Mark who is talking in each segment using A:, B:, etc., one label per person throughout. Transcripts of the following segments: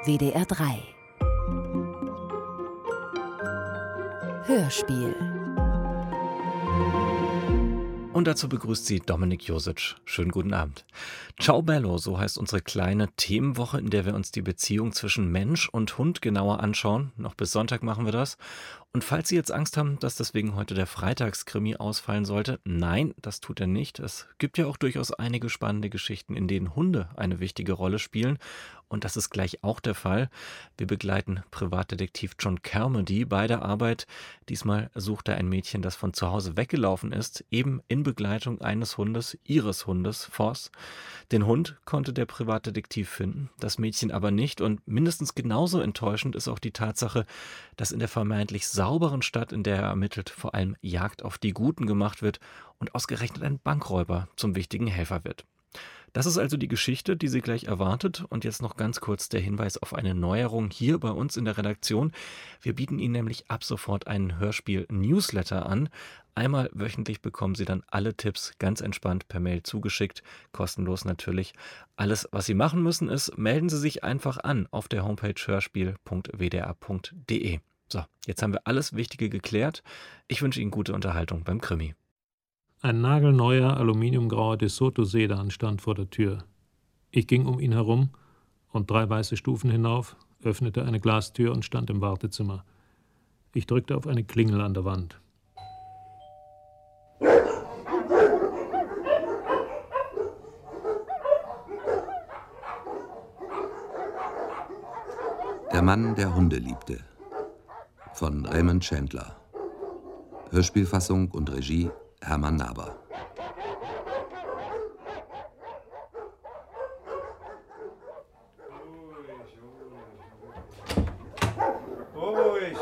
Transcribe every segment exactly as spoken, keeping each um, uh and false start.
A: W D R drei. Hörspiel.
B: Und dazu begrüßt sie Dominik Josic. Schönen guten Abend. Ciao Bello, so heißt unsere kleine Themenwoche, in der wir uns die Beziehung zwischen Mensch und Hund genauer anschauen. Noch bis Sonntag machen wir das. Und falls Sie jetzt Angst haben, dass deswegen heute der Freitagskrimi ausfallen sollte, nein, das tut er nicht. Es gibt ja auch durchaus einige spannende Geschichten, in denen Hunde eine wichtige Rolle spielen. Und das ist gleich auch der Fall. Wir begleiten Privatdetektiv John Carmody bei der Arbeit. Diesmal sucht er ein Mädchen, das von zu Hause weggelaufen ist, eben in Begleitung eines Hundes, ihres Hundes, Foss. Den Hund konnte der Privatdetektiv finden, das Mädchen aber nicht. Und mindestens genauso enttäuschend ist auch die Tatsache, dass in der vermeintlich sauberen Stadt, in der er ermittelt, vor allem Jagd auf die Guten gemacht wird und ausgerechnet ein Bankräuber zum wichtigen Helfer wird. Das ist also die Geschichte, die Sie gleich erwartet. Und jetzt noch ganz kurz der Hinweis auf eine Neuerung hier bei uns in der Redaktion. Wir bieten Ihnen nämlich ab sofort einen Hörspiel-Newsletter an. Einmal wöchentlich bekommen Sie dann alle Tipps ganz entspannt per Mail zugeschickt, kostenlos natürlich. Alles, was Sie machen müssen, ist, melden Sie sich einfach an auf der Homepage hörspiel punkt w d r punkt d e. So, jetzt haben wir alles Wichtige geklärt. Ich wünsche Ihnen gute Unterhaltung beim Krimi.
C: Ein nagelneuer aluminiumgrauer DeSoto-Sedan stand vor der Tür. Ich ging um ihn herum und drei weiße Stufen hinauf, öffnete eine Glastür und stand im Wartezimmer. Ich drückte auf eine Klingel an der Wand.
D: Der Mann, der Hunde liebte. Von Raymond Chandler. Hörspielfassung und Regie Hermann Naber.
E: Ruhig, ruhig.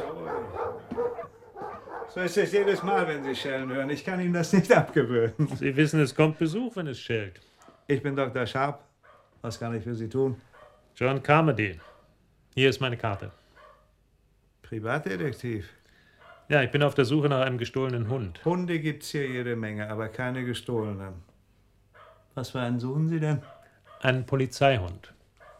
E: So ist es jedes Mal, wenn Sie schellen hören. Ich kann Ihnen das nicht abgewöhnen.
C: Sie wissen, es kommt Besuch, wenn es schellt.
E: Ich bin Doktor Sharp. Was kann ich für Sie tun?
C: John Carmody. Hier ist meine Karte.
E: Privatdetektiv.
C: Ja, ich bin auf der Suche nach einem gestohlenen Hund.
E: Hunde gibt's hier jede Menge, aber keine gestohlenen. Was für einen suchen Sie denn?
C: Einen Polizeihund.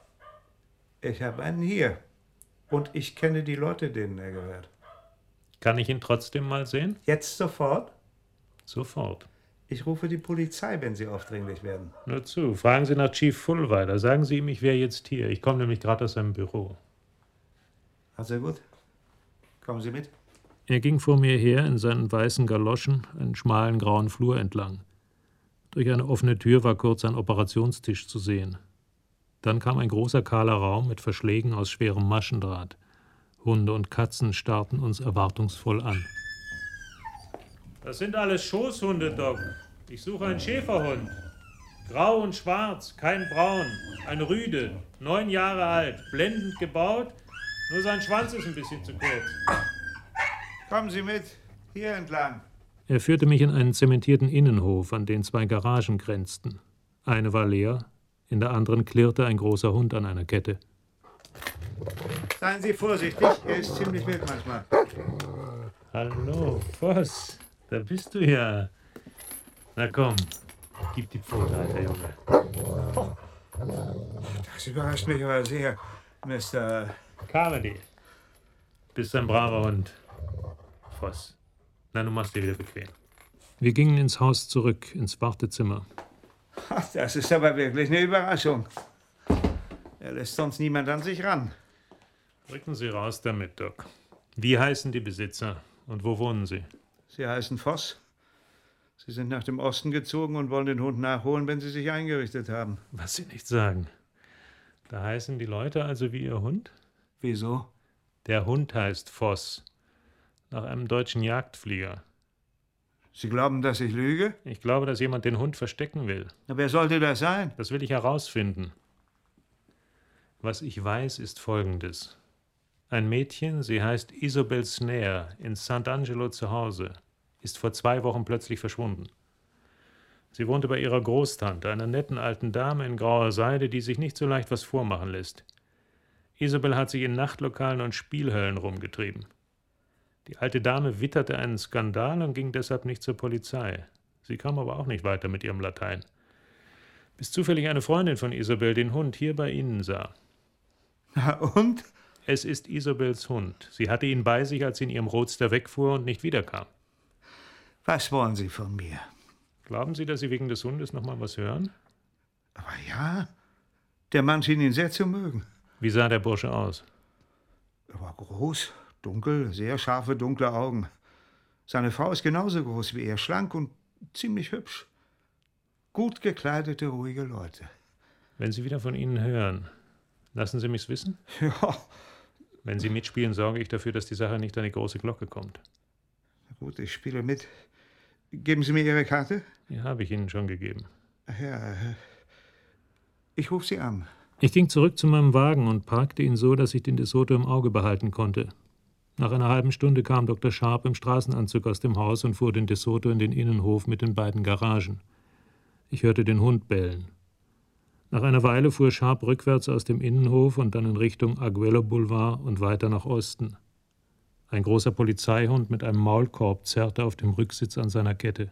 E: Ich habe einen hier. Und ich kenne die Leute, denen er gehört.
C: Kann ich ihn trotzdem mal sehen?
E: Jetzt sofort?
C: Sofort.
E: Ich rufe die Polizei, wenn Sie aufdringlich werden.
C: Nur zu. Fragen Sie nach Chief Fullwiler. Sagen Sie ihm, ich wäre jetzt hier. Ich komme nämlich gerade aus seinem Büro.
E: Also gut. Kommen Sie mit.
C: Er ging vor mir her in seinen weißen Galoschen einen schmalen grauen Flur entlang. Durch eine offene Tür war kurz ein Operationstisch zu sehen. Dann kam ein großer kahler Raum mit Verschlägen aus schwerem Maschendraht. Hunde und Katzen starrten uns erwartungsvoll an. Das sind alles Schoßhunde, Doc. Ich suche einen Schäferhund. Grau und schwarz, kein Braun. Ein Rüde, neun Jahre alt, blendend gebaut. Nur sein Schwanz ist ein bisschen zu kurz.
E: Kommen Sie mit. Hier entlang.
C: Er führte mich in einen zementierten Innenhof, an den zwei Garagen grenzten. Eine war leer, in der anderen klirrte ein großer Hund an einer Kette.
E: Seien Sie vorsichtig, er ist ziemlich wild manchmal.
C: Hallo, Voss. Da bist du ja. Na komm, gib die Pfote, alter Junge.
E: Oh, das überrascht mich aber sehr, Mister
C: Carmody. Bist ein braver Hund. Voss. Na, du machst dir wieder bequem. Wir gingen ins Haus zurück, ins Wartezimmer.
E: Ach, das ist aber wirklich eine Überraschung. Er lässt sonst niemand an sich ran.
C: Rücken Sie raus damit, Doc. Wie heißen die Besitzer und wo wohnen sie?
E: Sie heißen Voss. Sie sind nach dem Osten gezogen und wollen den Hund nachholen, wenn sie sich eingerichtet haben.
C: Was Sie nicht sagen. Da heißen die Leute also wie Ihr Hund?
E: Wieso?
C: Der Hund heißt Voss. Nach einem deutschen Jagdflieger.
E: Sie glauben, dass ich lüge?
C: Ich glaube, dass jemand den Hund verstecken will.
E: Na, wer sollte das sein?
C: Das will ich herausfinden. Was ich weiß, ist Folgendes. Ein Mädchen, sie heißt Isobel Snare, in Sant'Angelo zu Hause, ist vor zwei Wochen plötzlich verschwunden. Sie wohnte bei ihrer Großtante, einer netten alten Dame in grauer Seide, die sich nicht so leicht was vormachen lässt. Isobel hat sich in Nachtlokalen und Spielhöllen rumgetrieben. Die alte Dame witterte einen Skandal und ging deshalb nicht zur Polizei. Sie kam aber auch nicht weiter mit ihrem Latein. Bis zufällig eine Freundin von Isobel den Hund hier bei Ihnen sah.
E: Na und?
C: Es ist Isobels Hund. Sie hatte ihn bei sich, als sie in ihrem Roadster wegfuhr und nicht wiederkam.
E: Was wollen Sie von mir?
C: Glauben Sie, dass Sie wegen des Hundes noch mal was hören?
E: Aber ja, der Mann schien ihn sehr zu mögen.
C: Wie sah der Bursche aus?
E: Er war groß, dunkel, sehr scharfe, dunkle Augen. Seine Frau ist genauso groß wie er, schlank und ziemlich hübsch. Gut gekleidete, ruhige Leute.
C: Wenn Sie wieder von ihnen hören, lassen Sie mich's wissen?
E: Ja.
C: Wenn Sie mitspielen, sorge ich dafür, dass die Sache nicht an die große Glocke kommt.
E: Na gut, ich spiele mit. Geben Sie mir Ihre Karte?
C: Die habe ich Ihnen schon gegeben.
E: Ach ja, ich rufe Sie an.
C: Ich ging zurück zu meinem Wagen und parkte ihn so, dass ich den DeSoto im Auge behalten konnte. Nach einer halben Stunde kam Doktor Sharp im Straßenanzug aus dem Haus und fuhr den DeSoto in den Innenhof mit den beiden Garagen. Ich hörte den Hund bellen. Nach einer Weile fuhr Sharp rückwärts aus dem Innenhof und dann in Richtung Arguello Boulevard und weiter nach Osten. Ein großer Polizeihund mit einem Maulkorb zerrte auf dem Rücksitz an seiner Kette.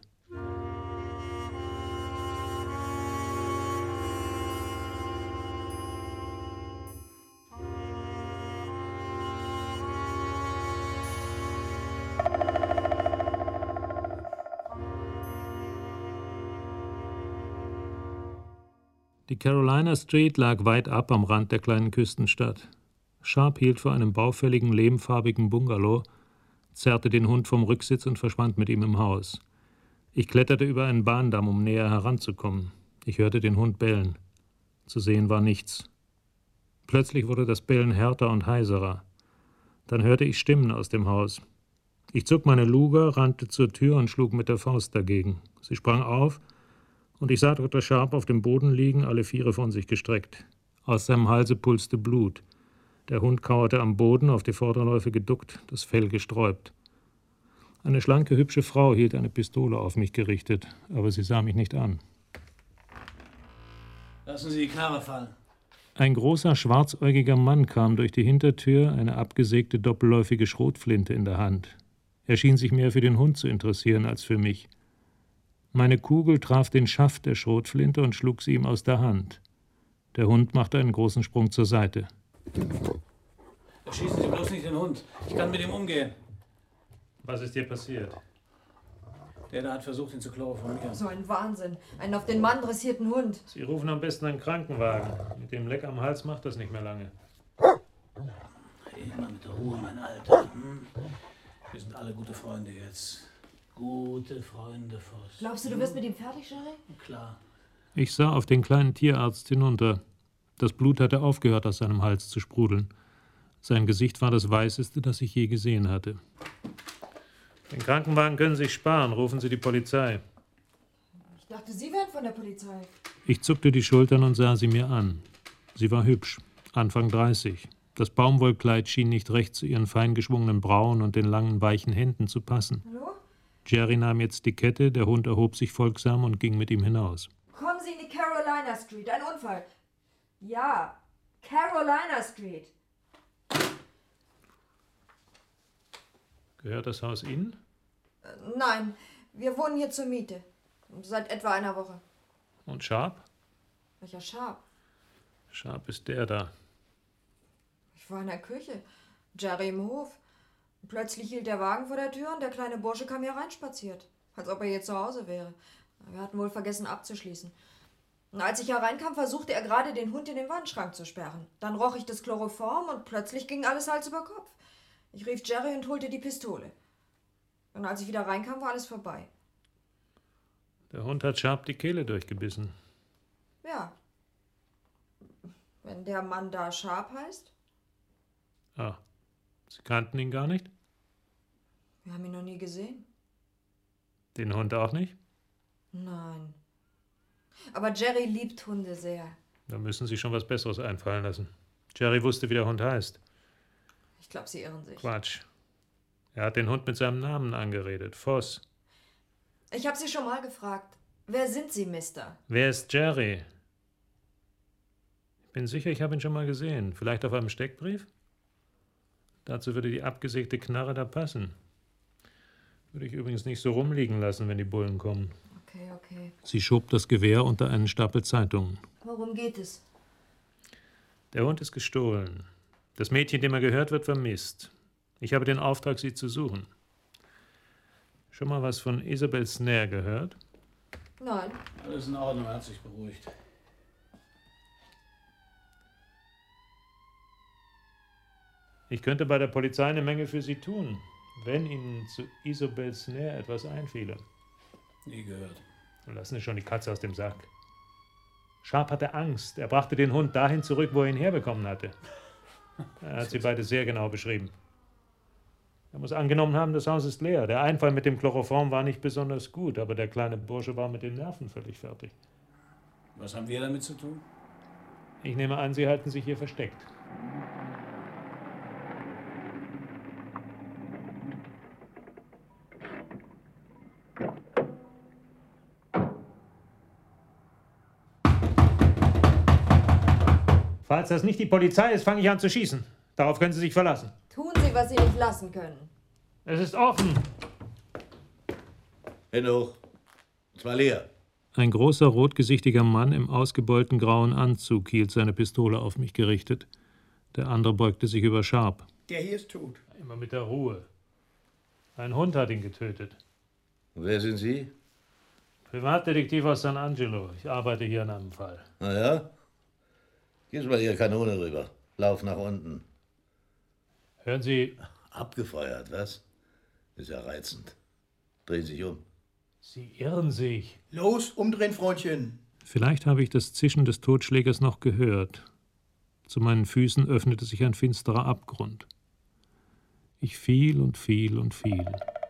C: Die Carolina Street lag weit ab am Rand der kleinen Küstenstadt. Sharp hielt vor einem baufälligen, lehmfarbigen Bungalow, zerrte den Hund vom Rücksitz und verschwand mit ihm im Haus. Ich kletterte über einen Bahndamm, um näher heranzukommen. Ich hörte den Hund bellen. Zu sehen war nichts. Plötzlich wurde das Bellen härter und heiserer. Dann hörte ich Stimmen aus dem Haus. Ich zog meine Luger, rannte zur Tür und schlug mit der Faust dagegen. Sie sprang auf, und ich sah Doktor Sharp auf dem Boden liegen, alle Viere von sich gestreckt. Aus seinem Halse pulste Blut. Der Hund kauerte am Boden, auf die Vorderläufe geduckt, das Fell gesträubt. Eine schlanke, hübsche Frau hielt eine Pistole auf mich gerichtet, aber sie sah mich nicht an.
A: Lassen Sie die Knarre fallen.
C: Ein großer, schwarzäugiger Mann kam durch die Hintertür, eine abgesägte, doppelläufige Schrotflinte in der Hand. Er schien sich mehr für den Hund zu interessieren als für mich. Meine Kugel traf den Schaft der Schrotflinte und schlug sie ihm aus der Hand. Der Hund machte einen großen Sprung zur Seite.
A: Schießen Sie bloß nicht den Hund. Ich kann mit ihm umgehen.
C: Was ist dir passiert?
A: Der da hat versucht, ihn zu chloroformieren.
F: So ein Wahnsinn. Einen auf den Mann dressierten Hund.
C: Sie rufen am besten einen Krankenwagen. Mit dem Leck am Hals macht das nicht mehr lange.
A: Immer mit der Ruhe, mein Alter. Hm? Wir sind alle gute Freunde jetzt. Gute Freunde, Voss.
F: Glaubst du, du wirst mit ihm fertig, Jerry?
A: Klar.
C: Ich sah auf den kleinen Tierarzt hinunter. Das Blut hatte aufgehört, aus seinem Hals zu sprudeln. Sein Gesicht war das Weißeste, das ich je gesehen hatte. Den Krankenwagen können Sie sich sparen. Rufen Sie die Polizei.
F: Ich dachte, Sie wären von der Polizei.
C: Ich zuckte die Schultern und sah sie mir an. Sie war hübsch, Anfang dreißig. Das Baumwollkleid schien nicht recht zu ihren fein geschwungenen Brauen und den langen, weichen Händen zu passen.
F: Hallo?
C: Jerry nahm jetzt die Kette, der Hund erhob sich folgsam und ging mit ihm hinaus.
F: Kommen Sie in die Carolina Street. Ein Unfall. Ja, Carolina Street.
C: Gehört das Haus Ihnen?
F: Äh, nein, wir wohnen hier zur Miete. Seit etwa einer Woche.
C: Und Sharp?
F: Welcher Sharp?
C: Sharp ist der da.
F: Ich war in der Küche. Jerry im Hof. Plötzlich hielt der Wagen vor der Tür und der kleine Bursche kam hier reinspaziert. Als ob er hier zu Hause wäre. Wir hatten wohl vergessen abzuschließen. Und als ich hereinkam, versuchte er gerade, den Hund in den Wandschrank zu sperren. Dann roch ich das Chloroform und plötzlich ging alles Hals über Kopf. Ich rief Jerry und holte die Pistole. Und als ich wieder reinkam, war alles vorbei.
C: Der Hund hat Sharp die Kehle durchgebissen.
F: Ja. Wenn der Mann da Sharp heißt?
C: Ah, Sie kannten ihn gar nicht?
F: Wir haben ihn noch nie gesehen.
C: Den Hund auch nicht?
F: Nein. Aber Jerry liebt Hunde sehr.
C: Da müssen Sie schon was Besseres einfallen lassen. Jerry wusste, wie der Hund heißt.
F: Ich glaube, Sie irren sich.
C: Quatsch. Er hat den Hund mit seinem Namen angeredet. Voss.
F: Ich habe Sie schon mal gefragt. Wer sind Sie, Mister?
C: Wer ist Jerry? Ich bin sicher, ich habe ihn schon mal gesehen. Vielleicht auf einem Steckbrief? Dazu würde die abgesägte Knarre da passen. Würde ich übrigens nicht so rumliegen lassen, wenn die Bullen kommen.
F: Okay, okay.
C: Sie schob das Gewehr unter einen Stapel Zeitungen.
F: Worum geht es?
C: Der Hund ist gestohlen. Das Mädchen, dem er gehört, wird vermisst. Ich habe den Auftrag, sie zu suchen. Schon mal was von Isabel Snare gehört?
F: Nein.
A: Alles in Ordnung, er hat sich beruhigt.
C: Ich könnte bei der Polizei eine Menge für Sie tun, wenn Ihnen zu Isabel Snare etwas einfiele.
A: Nie gehört.
C: Lassen Sie schon die Katze aus dem Sack. Sharp hatte Angst. Er brachte den Hund dahin zurück, wo er ihn herbekommen hatte. Er hat sie beide sehr genau beschrieben. Er muss angenommen haben, das Haus ist leer. Der Einfall mit dem Chloroform war nicht besonders gut, aber der kleine Bursche war mit den Nerven völlig fertig.
A: Was haben wir damit zu tun?
C: Ich nehme an, Sie halten sich hier versteckt. Falls das nicht die Polizei ist, fange ich an zu schießen. Darauf können Sie sich verlassen.
F: Tun Sie, was Sie nicht lassen können.
C: Es ist offen.
G: Hände hoch. Und zwar leer.
C: Ein großer, rotgesichtiger Mann im ausgebeulten grauen Anzug hielt seine Pistole auf mich gerichtet. Der andere beugte sich über Sharp.
H: Der hier ist tot.
C: Immer mit der Ruhe. Ein Hund hat ihn getötet.
G: Und wer sind Sie?
C: Privatdetektiv aus San Angelo. Ich arbeite hier an einem Fall.
G: Na ja? Gib mal Ihre Kanone rüber. Lauf nach unten.
C: Hören Sie...
G: Abgefeuert, was? Ist ja reizend. Drehen Sie sich um.
C: Sie irren sich.
H: Los, umdrehen, Freundchen.
C: Vielleicht habe ich das Zischen des Totschlägers noch gehört. Zu meinen Füßen öffnete sich ein finsterer Abgrund. Ich fiel und fiel und fiel.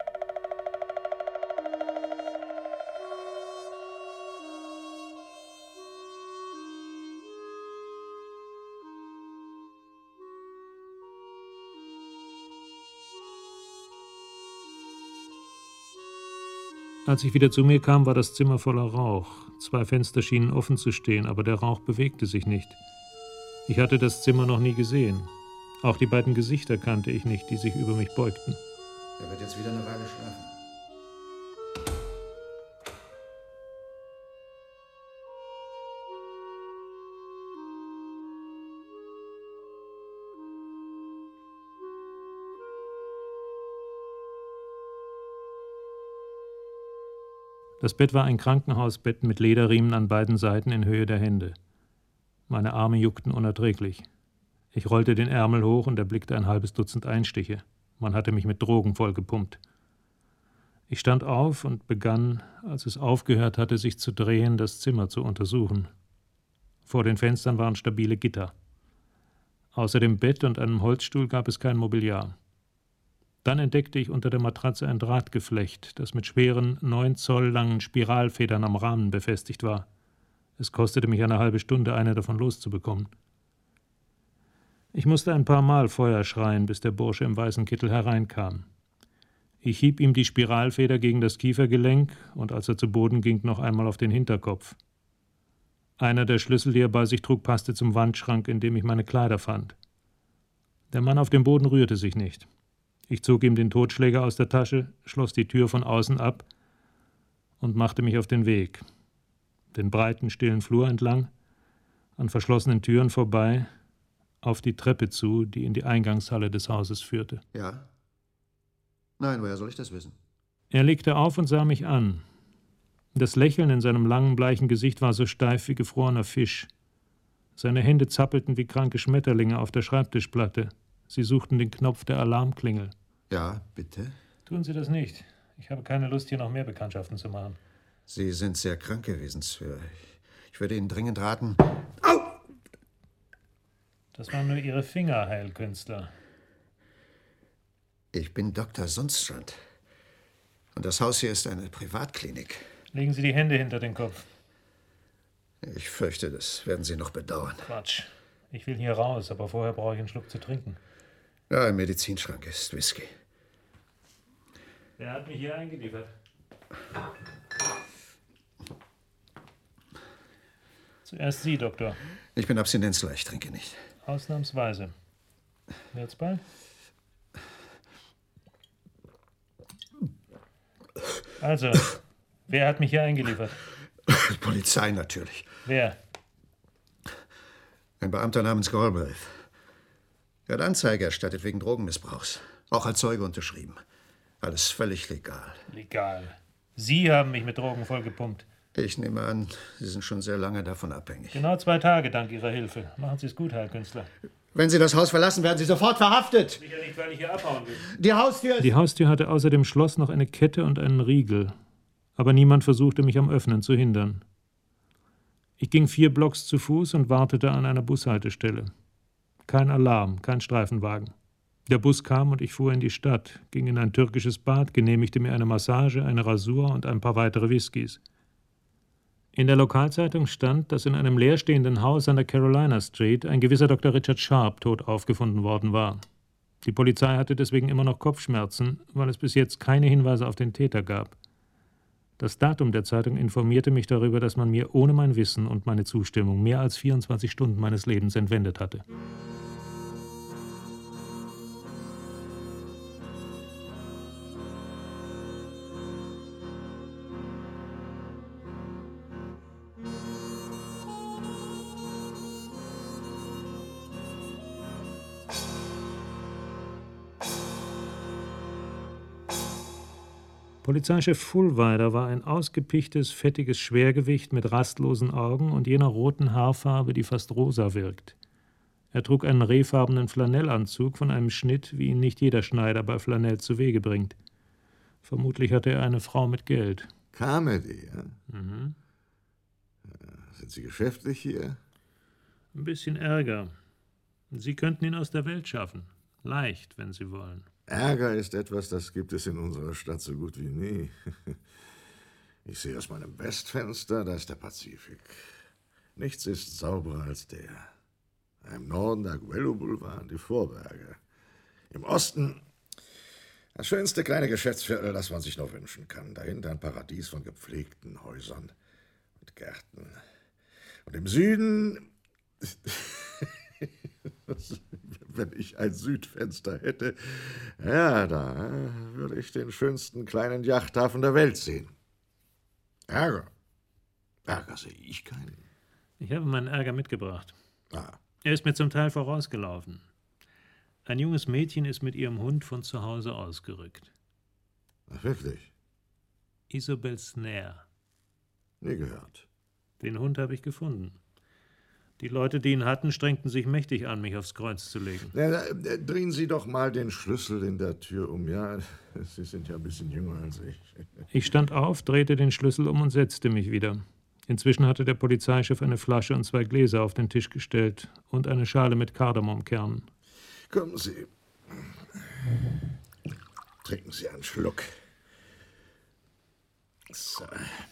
C: Als ich wieder zu mir kam, war das Zimmer voller Rauch. Zwei Fenster schienen offen zu stehen, aber der Rauch bewegte sich nicht. Ich hatte das Zimmer noch nie gesehen. Auch die beiden Gesichter kannte ich nicht, die sich über mich beugten.
I: Er wird jetzt wieder eine Weile schlafen.
C: Das Bett war ein Krankenhausbett mit Lederriemen an beiden Seiten in Höhe der Hände. Meine Arme juckten unerträglich. Ich rollte den Ärmel hoch und erblickte ein halbes Dutzend Einstiche. Man hatte mich mit Drogen vollgepumpt. Ich stand auf und begann, als es aufgehört hatte, sich zu drehen, das Zimmer zu untersuchen. Vor den Fenstern waren stabile Gitter. Außer dem Bett und einem Holzstuhl gab es kein Mobiliar. Dann entdeckte ich unter der Matratze ein Drahtgeflecht, das mit schweren, neun Zoll langen Spiralfedern am Rahmen befestigt war. Es kostete mich eine halbe Stunde, eine davon loszubekommen. Ich musste ein paar Mal Feuer schreien, bis der Bursche im weißen Kittel hereinkam. Ich hieb ihm die Spiralfeder gegen das Kiefergelenk und als er zu Boden ging, noch einmal auf den Hinterkopf. Einer der Schlüssel, die er bei sich trug, passte zum Wandschrank, in dem ich meine Kleider fand. Der Mann auf dem Boden rührte sich nicht. Ich zog ihm den Totschläger aus der Tasche, schloss die Tür von außen ab und machte mich auf den Weg. Den breiten, stillen Flur entlang, an verschlossenen Türen vorbei, auf die Treppe zu, die in die Eingangshalle des Hauses führte.
I: Ja? Nein, woher soll ich das wissen?
C: Er legte auf und sah mich an. Das Lächeln in seinem langen, bleichen Gesicht war so steif wie gefrorener Fisch. Seine Hände zappelten wie kranke Schmetterlinge auf der Schreibtischplatte. Sie suchten den Knopf der Alarmklingel.
I: Ja, bitte?
C: Tun Sie das nicht. Ich habe keine Lust, hier noch mehr Bekanntschaften zu machen.
I: Sie sind sehr krank gewesen, Sir. Ich würde Ihnen dringend raten...
C: Au! Das waren nur Ihre Finger, Heilkünstler.
I: Ich bin Doktor Sundstrand. Und das Haus hier ist eine Privatklinik.
C: Legen Sie die Hände hinter den Kopf.
I: Ich fürchte, das werden Sie noch bedauern.
C: Quatsch. Ich will hier raus, aber vorher brauche ich einen Schluck zu trinken.
I: Ja, im Medizinschrank ist Whisky.
C: Wer hat mich hier eingeliefert? Zuerst Sie, Doktor.
I: Ich bin Abstinenzler, ich trinke nicht.
C: Ausnahmsweise. Wird's bald? Also, wer hat mich hier eingeliefert?
I: Die Polizei natürlich.
C: Wer?
I: Ein Beamter namens Galbraith. Er hat Anzeige erstattet wegen Drogenmissbrauchs. Auch als Zeuge unterschrieben. Alles völlig legal.
C: Legal. Sie haben mich mit Drogen vollgepumpt.
I: Ich nehme an, Sie sind schon sehr lange davon abhängig.
C: Genau zwei Tage dank Ihrer Hilfe. Machen Sie es gut, Herr Künstler.
I: Wenn Sie das Haus verlassen, werden Sie sofort verhaftet.
C: Sicher nicht, weil ich hier abhauen will.
I: Die Haustür...
C: Die Haustür hatte außer dem Schloss noch eine Kette und einen Riegel. Aber niemand versuchte, mich am Öffnen zu hindern. Ich ging vier Blocks zu Fuß und wartete an einer Bushaltestelle. Kein Alarm, kein Streifenwagen. Der Bus kam und ich fuhr in die Stadt, ging in ein türkisches Bad, genehmigte mir eine Massage, eine Rasur und ein paar weitere Whiskys. In der Lokalzeitung stand, dass in einem leerstehenden Haus an der Carolina Street ein gewisser Doktor Richard Sharp tot aufgefunden worden war. Die Polizei hatte deswegen immer noch Kopfschmerzen, weil es bis jetzt keine Hinweise auf den Täter gab. Das Datum der Zeitung informierte mich darüber, dass man mir ohne mein Wissen und meine Zustimmung mehr als vierundzwanzig Stunden meines Lebens entwendet hatte. Polizeichef Fullweider war ein ausgepichtes, fettiges Schwergewicht mit rastlosen Augen und jener roten Haarfarbe, die fast rosa wirkt. Er trug einen rehfarbenen Flanellanzug von einem Schnitt, wie ihn nicht jeder Schneider bei Flanell zu Wege bringt. Vermutlich hatte er eine Frau mit Geld.
J: Carmody, ja?
C: Mhm.
J: Sind Sie geschäftlich hier?
C: Ein bisschen Ärger. Sie könnten ihn aus der Welt schaffen. Leicht, wenn Sie wollen.
J: Ärger ist etwas, das gibt es in unserer Stadt so gut wie nie. Ich sehe aus meinem Westfenster, da ist der Pazifik. Nichts ist sauberer als der. Im Norden der Guello Boulevard, die Vorberge. Im Osten das schönste kleine Geschäftsviertel, das man sich noch wünschen kann. Dahinter ein Paradies von gepflegten Häusern und Gärten. Und im Süden... Wenn ich ein Südfenster hätte, ja, da würde ich den schönsten kleinen Yachthafen der Welt sehen. Ärger. Ärger sehe ich keinen.
C: Ich habe meinen Ärger mitgebracht.
J: Ah.
C: Er ist mir zum Teil vorausgelaufen. Ein junges Mädchen ist mit ihrem Hund von zu Hause ausgerückt.
J: Ach, wirklich?
C: Isobel Snare.
J: Nie gehört.
C: Den Hund habe ich gefunden. Die Leute, die ihn hatten, strengten sich mächtig an, mich aufs Kreuz zu legen.
J: Ja, drehen Sie doch mal den Schlüssel in der Tür um. Ja, Sie sind ja ein bisschen jünger als ich.
C: Ich stand auf, drehte den Schlüssel um und setzte mich wieder. Inzwischen hatte der Polizeichef eine Flasche und zwei Gläser auf den Tisch gestellt und eine Schale mit Kardamomkernen.
J: Kommen Sie. Trinken Sie einen Schluck. So.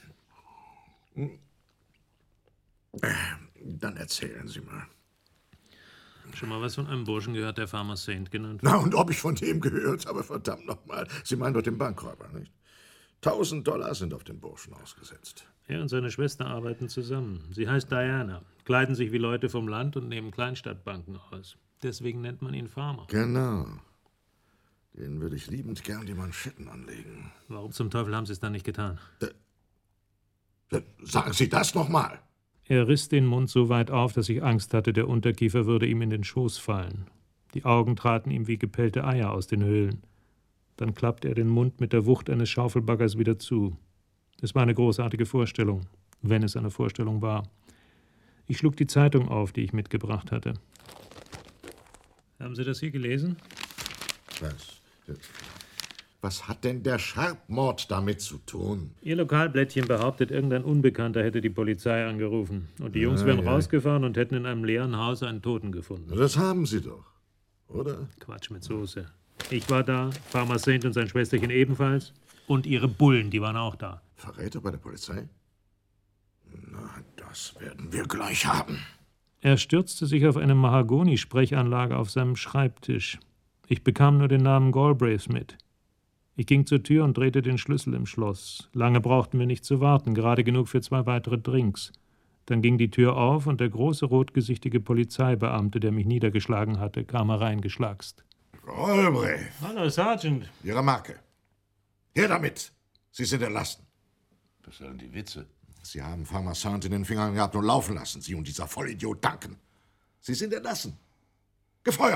J: Dann erzählen Sie mal.
C: Schon mal was von einem Burschen gehört, der Farmer Saint genannt
J: wird? Na, und ob ich von dem gehört habe, verdammt nochmal. Sie meinen doch den Bankräuber, nicht? Tausend Dollar sind auf den Burschen ausgesetzt.
C: Er und seine Schwester arbeiten zusammen. Sie heißt Diana, kleiden sich wie Leute vom Land und nehmen Kleinstadtbanken aus. Deswegen nennt man ihn Farmer.
J: Genau. Den würde ich liebend gern die Manschetten anlegen.
C: Warum zum Teufel haben Sie es dann nicht getan?
J: Da, da, sagen Sie das nochmal.
C: Er riss den Mund so weit auf, dass ich Angst hatte, der Unterkiefer würde ihm in den Schoß fallen. Die Augen traten ihm wie gepellte Eier aus den Höhlen. Dann klappte er den Mund mit der Wucht eines Schaufelbaggers wieder zu. Es war eine großartige Vorstellung, wenn es eine Vorstellung war. Ich schlug die Zeitung auf, die ich mitgebracht hatte. Haben Sie das hier gelesen?
J: Was? Was hat denn der Sharp-Mord damit zu tun?
C: Ihr Lokalblättchen behauptet, irgendein Unbekannter hätte die Polizei angerufen. Und die Jungs
J: ah,
C: wären
J: ja.
C: rausgefahren und hätten in einem leeren Haus einen Toten gefunden.
J: Das haben sie doch, oder?
C: Quatsch mit Soße. Ich war da, Farmer Saint und sein Schwesterchen ebenfalls. Und ihre Bullen, die waren auch da.
J: Verräter bei der Polizei? Na, das werden wir gleich haben.
C: Er stürzte sich auf eine Mahagoni-Sprechanlage auf seinem Schreibtisch. Ich bekam nur den Namen Galbraiths mit. Ich ging zur Tür und drehte den Schlüssel im Schloss. Lange brauchten wir nicht zu warten, gerade genug für zwei weitere Drinks. Dann ging die Tür auf und der große, rotgesichtige Polizeibeamte, der mich niedergeschlagen hatte, kam hereingeschlagst.
J: Galbraith!
C: Hallo, Sergeant.
J: Ihre Marke. Her damit! Sie sind entlassen.
G: Was sollen die Witze?
J: Sie haben Farmer Saint in den Fingern gehabt und laufen lassen. Sie und dieser Vollidiot danken. Sie sind entlassen. Gefeuert!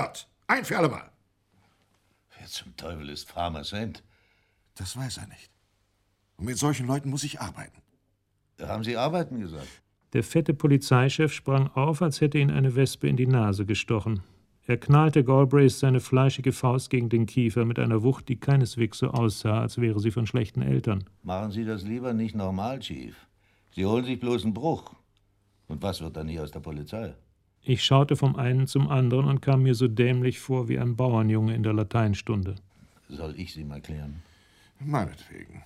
J: Ein für alle Mal.
G: Wer zum Teufel ist Farmer Saint?
J: Das weiß er nicht. Und mit solchen Leuten muss ich arbeiten.
G: Haben Sie arbeiten gesagt?
C: Der fette Polizeichef sprang auf, als hätte ihn eine Wespe in die Nase gestochen. Er knallte Galbraith seine fleischige Faust gegen den Kiefer mit einer Wucht, die keineswegs so aussah, als wäre sie von schlechten Eltern.
G: Machen Sie das lieber nicht normal, Chief. Sie holen sich bloß einen Bruch. Und was wird dann hier aus der Polizei?
C: Ich schaute vom einen zum anderen und kam mir so dämlich vor wie ein Bauernjunge in der Lateinstunde.
G: Soll ich Sie mal klären?
J: Meinetwegen.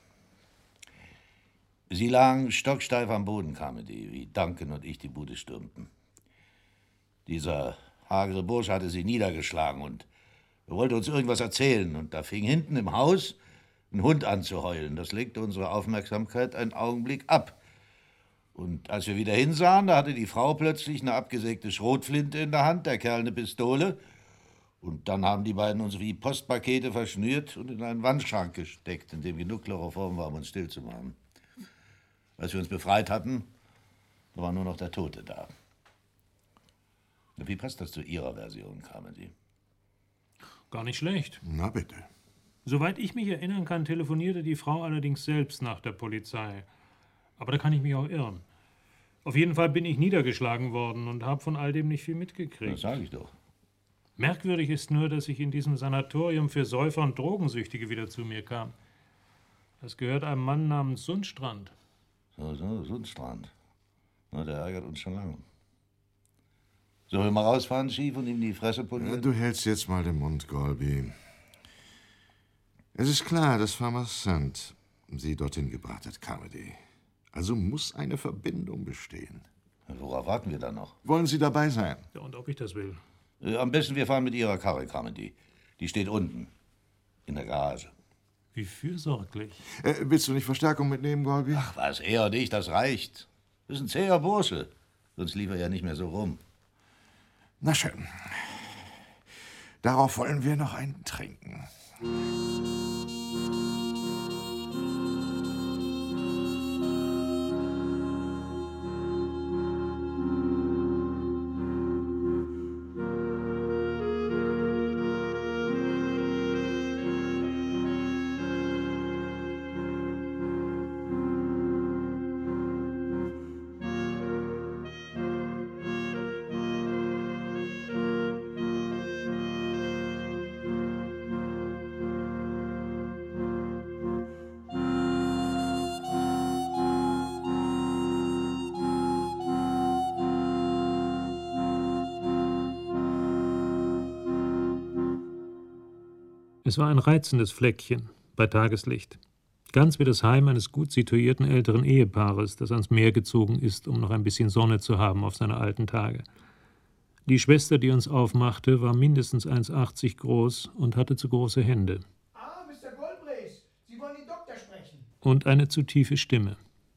G: Sie lagen stocksteif am Boden, Carmody, wie Duncan und ich die Bude stürmten. Dieser hagere Bursch hatte sie niedergeschlagen und er wollte uns irgendwas erzählen. Und da fing hinten im Haus ein Hund an zu heulen. Das legte unsere Aufmerksamkeit einen Augenblick ab. Und als wir wieder hinsahen, da hatte die Frau plötzlich eine abgesägte Schrotflinte in der Hand, der Kerl eine Pistole. Und dann haben die beiden uns wie Postpakete verschnürt und in einen Wandschrank gesteckt, in dem genug Chloroform war, um uns still zu machen. Als wir uns befreit hatten, da war nur noch der Tote da. Wie passt das zu Ihrer Version, Carmody?
C: Gar nicht schlecht.
J: Na bitte.
C: Soweit ich mich erinnern kann, telefonierte die Frau allerdings selbst nach der Polizei. Aber da kann ich mich auch irren. Auf jeden Fall bin ich niedergeschlagen worden und habe von all dem nicht viel mitgekriegt.
G: Das sage ich doch.
C: Merkwürdig ist nur, dass ich in diesem Sanatorium für Säufer und Drogensüchtige wieder zu mir kam. Das gehört einem Mann namens Sundstrand.
G: So, so, Sundstrand. Na, der ärgert uns schon lange. Sollen wir mal rausfahren, Chief, und ihm die Fresse polieren?
J: Du hältst jetzt mal den Mund, Galby. Es ist klar, dass Farmer Saint sie dorthin gebracht hat, Carmody. Also muss eine Verbindung bestehen.
G: Worauf warten wir dann noch?
J: Wollen Sie dabei sein?
C: Ja, und ob ich das will?
G: Äh, am besten, wir fahren mit Ihrer Karre, Carmody. Die steht unten, in der Garage.
C: Wie fürsorglich.
J: Äh, willst du nicht Verstärkung mitnehmen, Galby?
G: Ach was, er und ich, das reicht. Das ist ein zäher Bursche. Sonst lief er ja nicht mehr so rum.
J: Na schön. Darauf wollen wir noch einen trinken.
C: Es war ein reizendes Fleckchen bei Tageslicht. Ganz wie das Heim eines gut situierten älteren Ehepaares, das ans Meer gezogen ist, um noch ein bisschen Sonne zu haben auf seine alten Tage. Die Schwester, die uns aufmachte, war mindestens eins Komma achtzig groß und hatte zu große Hände.
H: Ah, Mister Galbraith, Sie wollen den Doktor sprechen.
C: Und eine zu tiefe Stimme.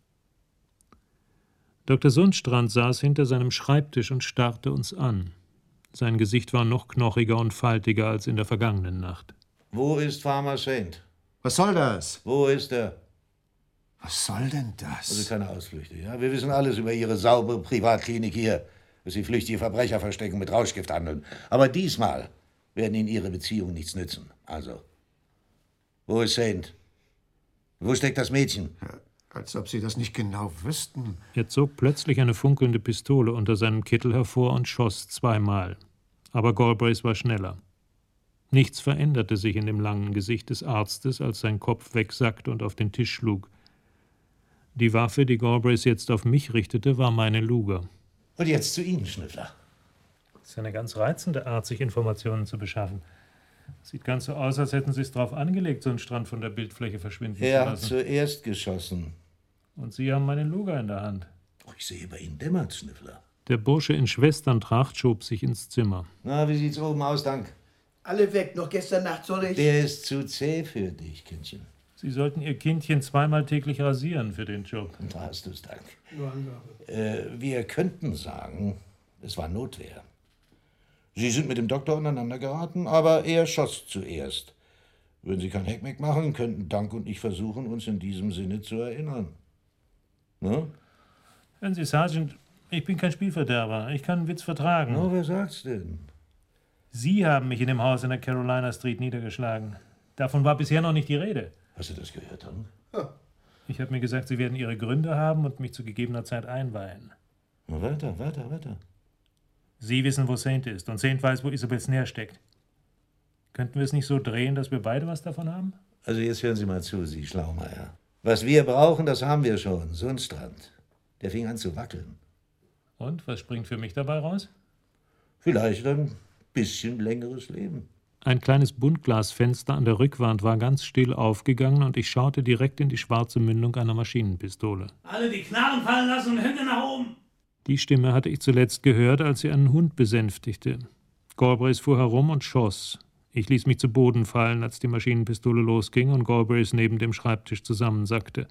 C: Doktor Sundstrand saß hinter seinem Schreibtisch und starrte uns an. Sein Gesicht war noch knochiger und faltiger als in der vergangenen Nacht.
G: Wo ist Farmer Saint?
I: Was soll das?
G: Wo ist er?
I: Was soll denn das?
G: Also keine Ausflüchte, ja? Wir wissen alles über Ihre saubere Privatklinik hier, dass Sie flüchtige Verbrecher verstecken, mit Rauschgift handeln. Aber diesmal werden Ihnen Ihre Beziehungen nichts nützen. Also, wo ist Saint? Wo steckt das Mädchen?
I: Ja, als ob Sie das nicht genau wüssten.
C: Er zog plötzlich eine funkelnde Pistole unter seinem Kittel hervor und schoss zweimal. Aber Galbraith war schneller. Nichts veränderte sich in dem langen Gesicht des Arztes, als sein Kopf wegsackte und auf den Tisch schlug. Die Waffe, die Galbraith jetzt auf mich richtete, war meine Luger.
G: Und jetzt zu Ihnen, Schnüffler.
C: Das ist eine ganz reizende Art, sich Informationen zu beschaffen. Sieht ganz so aus, als hätten Sie es darauf angelegt, so einen Strand von der Bildfläche verschwinden
G: Er
C: zu
G: hat
C: lassen.
G: zuerst geschossen.
C: Und Sie haben meine Luger in der Hand.
G: Oh, ich sehe, bei Ihnen dämmert, Schnüffler.
C: Der Bursche in Schwesterntracht schob sich ins Zimmer.
G: Na, wie sieht's oben aus, Dank?
H: Alle weg, noch gestern Nacht soll ich...
G: Der ist zu zäh für dich, Kindchen.
C: Sie sollten Ihr Kindchen zweimal täglich rasieren für den Job.
G: Und da hast du's, Dank.
H: Nur Angabe.
G: Äh, wir könnten sagen, es war Notwehr. Sie sind mit dem Doktor aneinander geraten, aber er schoss zuerst. Wenn Sie kein Heckmeck machen, könnten Dank und ich versuchen, uns in diesem Sinne zu erinnern. Ne?
C: Hören Sie, Sergeant, ich bin kein Spielverderber. Ich kann einen Witz vertragen.
G: Na, wer sagt's denn?
C: Sie haben mich in dem Haus in der Carolina Street niedergeschlagen. Davon war bisher noch nicht die Rede.
G: Hast du das gehört, Tom?
C: Ja. Ich habe mir gesagt, Sie werden Ihre Gründe haben und mich zu gegebener Zeit einweihen.
G: Na, weiter, weiter, weiter.
C: Sie wissen, wo Saint ist und Saint weiß, wo Isabel Snare steckt. Könnten wir es nicht so drehen, dass wir beide was davon haben?
G: Also jetzt hören Sie mal zu, Sie Schlaumeier. Was wir brauchen, das haben wir schon. Sundstrand. Der fing an zu wackeln.
C: Und, was springt für mich dabei raus?
G: Vielleicht ein bisschen längeres Leben.
C: Ein kleines Buntglasfenster an der Rückwand war ganz still aufgegangen und ich schaute direkt in die schwarze Mündung einer Maschinenpistole.
A: Alle die Knarren fallen lassen und Hände nach oben!
C: Die Stimme hatte ich zuletzt gehört, als sie einen Hund besänftigte. Galbraith fuhr herum und schoss. Ich ließ mich zu Boden fallen, als die Maschinenpistole losging und Galbraith neben dem Schreibtisch zusammensackte.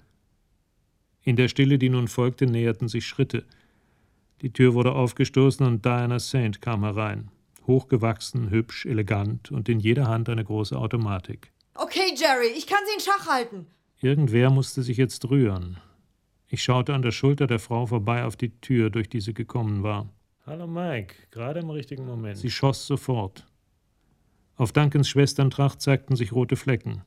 C: In der Stille, die nun folgte, näherten sich Schritte. Die Tür wurde aufgestoßen und Diana Saint kam herein. Hochgewachsen, hübsch, elegant und in jeder Hand eine große Automatik.
F: Okay, Jerry, ich kann Sie in Schach halten.
C: Irgendwer musste sich jetzt rühren. Ich schaute an der Schulter der Frau vorbei auf die Tür, durch die sie gekommen war. Hallo Mike, gerade im richtigen Moment. Sie schoss sofort. Auf Duncans Schwesterntracht zeigten sich rote Flecken.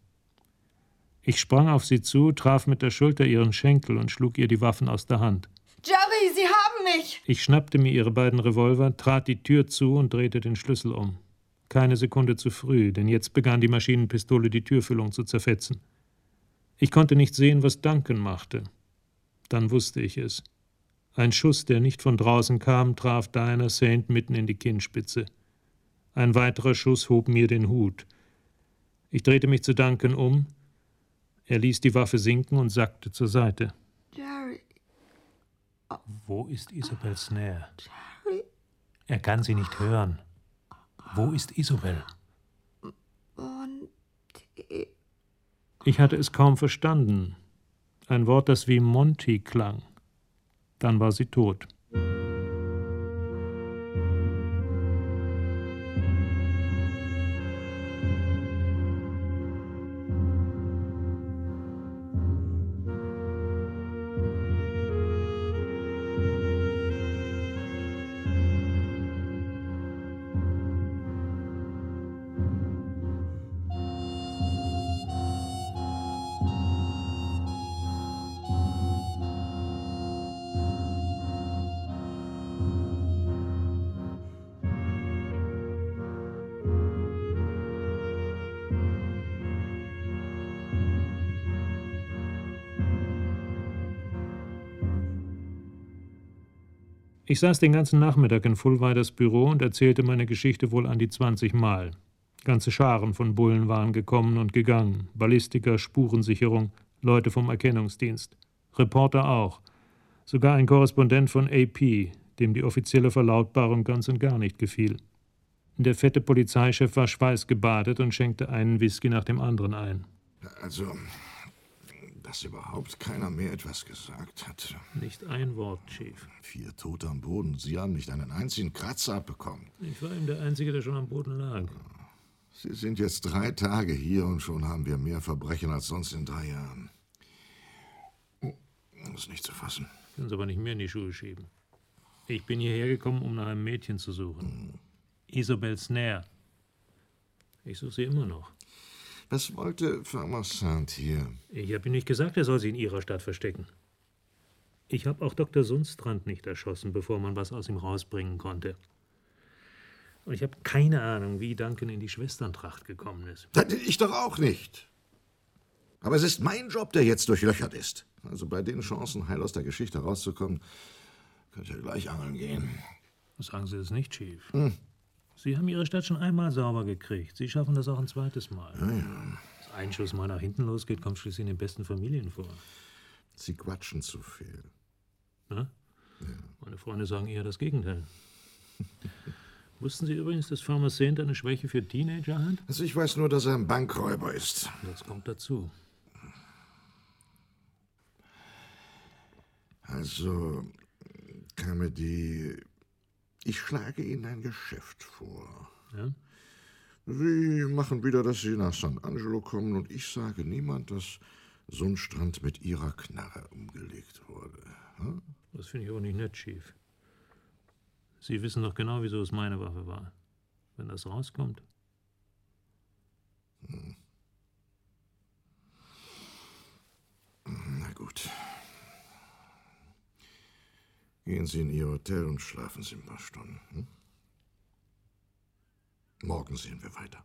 C: Ich sprang auf sie zu, traf mit der Schulter ihren Schenkel und schlug ihr die Waffen aus der Hand.
F: Jerry, Sie haben mich!
C: Ich schnappte mir ihre beiden Revolver, trat die Tür zu und drehte den Schlüssel um. Keine Sekunde zu früh, denn jetzt begann die Maschinenpistole die Türfüllung zu zerfetzen. Ich konnte nicht sehen, was Duncan machte. Dann wusste ich es. Ein Schuss, der nicht von draußen kam, traf Diana Saint mitten in die Kinnspitze. Ein weiterer Schuss hob mir den Hut. Ich drehte mich zu Duncan um. Er ließ die Waffe sinken und sackte zur Seite.
F: Jerry.
C: Oh. Wo ist Isabel Snare?
F: Jerry.
C: Er kann sie nicht hören. Wo ist Isabel?
F: Monty.
C: Ich hatte es kaum verstanden. Ein Wort, das wie Monty klang. Dann war sie tot. Ich saß den ganzen Nachmittag in Fulwiders Büro und erzählte meine Geschichte wohl an die zwanzig Mal. Ganze Scharen von Bullen waren gekommen und gegangen. Ballistiker, Spurensicherung, Leute vom Erkennungsdienst. Reporter auch. Sogar ein Korrespondent von A P, dem die offizielle Verlautbarung ganz und gar nicht gefiel. Der fette Polizeichef war schweißgebadet und schenkte einen Whisky nach dem anderen ein.
J: Also, dass überhaupt keiner mehr etwas gesagt hat.
C: Nicht ein Wort, Chief.
J: Vier Tote am Boden. Sie haben nicht einen einzigen Kratzer abbekommen.
C: Ich war eben der Einzige, der schon am Boden lag.
J: Sie sind jetzt drei Tage hier und schon haben wir mehr Verbrechen als sonst in drei Jahren. Das ist nicht zu fassen.
C: Können Sie aber nicht mehr in die Schuhe schieben. Ich bin hierher gekommen, um nach einem Mädchen zu suchen. Hm. Isabel Snare. Ich suche sie immer noch.
J: Was wollte Farmer Saint hier?
C: Ich habe ihm nicht gesagt, er soll sie in ihrer Stadt verstecken. Ich habe auch Doktor Sundstrand nicht erschossen, bevor man was aus ihm rausbringen konnte. Und ich habe keine Ahnung, wie Duncan in die Schwesterntracht gekommen ist.
J: Ich doch auch nicht. Aber es ist mein Job, der jetzt durchlöchert ist. Also bei den Chancen, heil aus der Geschichte rauszukommen, könnt ihr gleich angeln gehen.
C: Sagen Sie das nicht, Chief.
J: Hm.
C: Sie haben Ihre Stadt schon einmal sauber gekriegt. Sie schaffen das auch ein zweites Mal.
J: Ja, ja.
C: Dass ein Schuss mal nach hinten losgeht, kommt schließlich in den besten Familien vor.
J: Sie quatschen zu viel.
C: Na? Ja. Meine Freunde sagen eher das Gegenteil. Wussten Sie übrigens, dass Farmer Saint eine Schwäche für Teenager hat?
J: Also ich weiß nur, dass er ein Bankräuber ist.
C: Das kommt dazu.
J: Also, Carmody, ich schlage Ihnen ein Geschäft vor.
C: Ja?
J: Sie machen wieder, dass Sie nach San Angelo kommen und ich sage niemand, dass Sundstrand mit Ihrer Knarre umgelegt wurde. Hm?
C: Das finde ich aber nicht nett, Chief. Sie wissen doch genau, wieso es meine Waffe war. wenn das rauskommt.
J: Hm. Na gut. Gehen Sie in Ihr Hotel und schlafen Sie ein paar Stunden. Hm? Morgen sehen wir weiter.